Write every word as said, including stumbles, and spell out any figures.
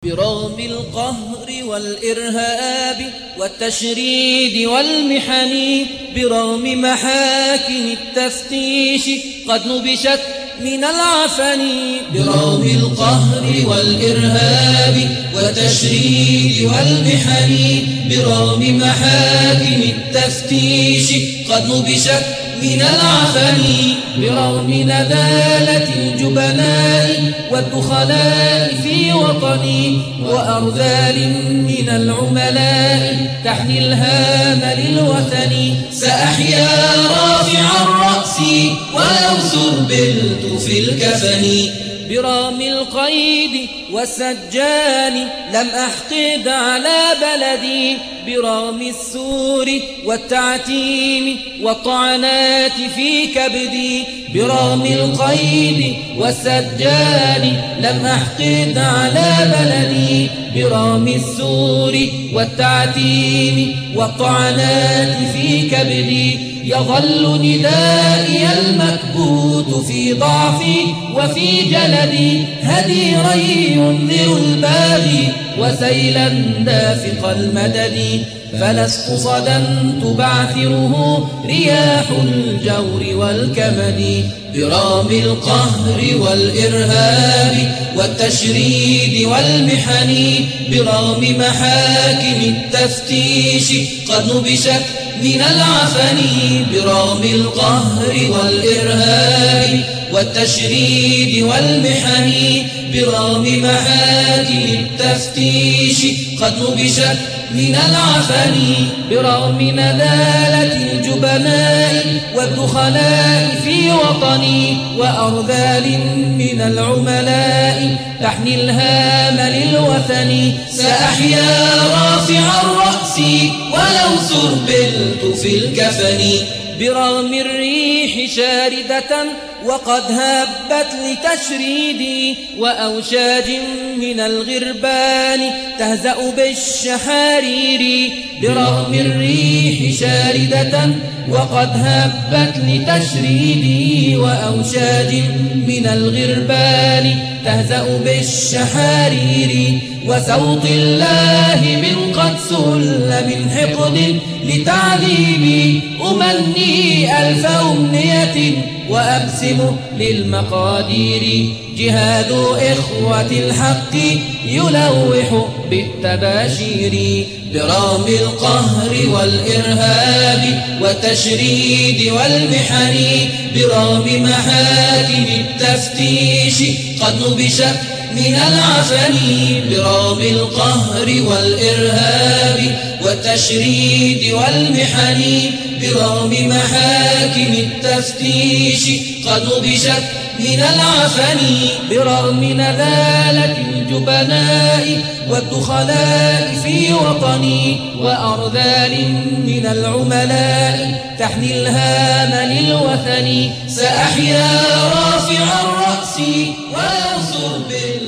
برغم القهر والإرهاب والتشريد والمحن، برغم محاكم التفتيش قد نبشت من العفن، برغم القهر والإرهاب والتشريد والمحن، برغم محاكم التفتيش قد نبشت من العفن، برغم ندالة الجبناء والدخلاء في وطني، وأرذال من العملاء تحني الهام للوثن، سأحيا رافع الرأس ولو سربلت في الكفن، برغم القيد والسجان لم أحقد على بلدي، برغم السور والتعتيم والطعنات في كبدي، برغم القيد والسجان لم أحقد على بلدي، برغم السور والتعتيم والطعنات في كبدي، يظل ندائي المكبوت في ضعفي وفي جلدي، هديرا ينذر الباغي وسيلا دافق المدد، فلست صدمت بعثره رياح الجور والكمد، برغم القهر والإرهاب والتشريد والمحن، برغم محاكم التفتيش قد نبشت من العفن، برغم القهر والإرهاب والتشريد والمحن، برغم محاكم التفتيش قد نبشت من العفن، برغم ندالة الجبناء والدخلاء في وطني، وأرذال من العملاء تحني الهام للوثن، سأحيا رافع الرأس ولو سربلت في الكفن، برغم الريح شاردة وقد هبت لتشريدي، وأوشاج من الغربان تهزأ بالشحارير، برغم الريح شاردة وقد هبت لتشريدي، وأوشاج من الغربان تهزأ بالشحارير، وسوط الله من قد سل من حقد لتعذيبي، أمني ألف أمنية وأبسم للمقادير، جهاد إخوة الحق يلوح بالتباشير، برغم القهر والإرهاب والتشريد والمحن، برغم محاكم التفتيش قد نبشت من العفن، برغم القهر والإرهاب والتشريد والمحن، برغم محاكم التفتيش قد نبشت من العفن، برغم ندالة الجبناء والدخلاء في وطني، وأرذال من العملاء تحني الهام للوثن، سأحيا رافع الرأس ولو سربلت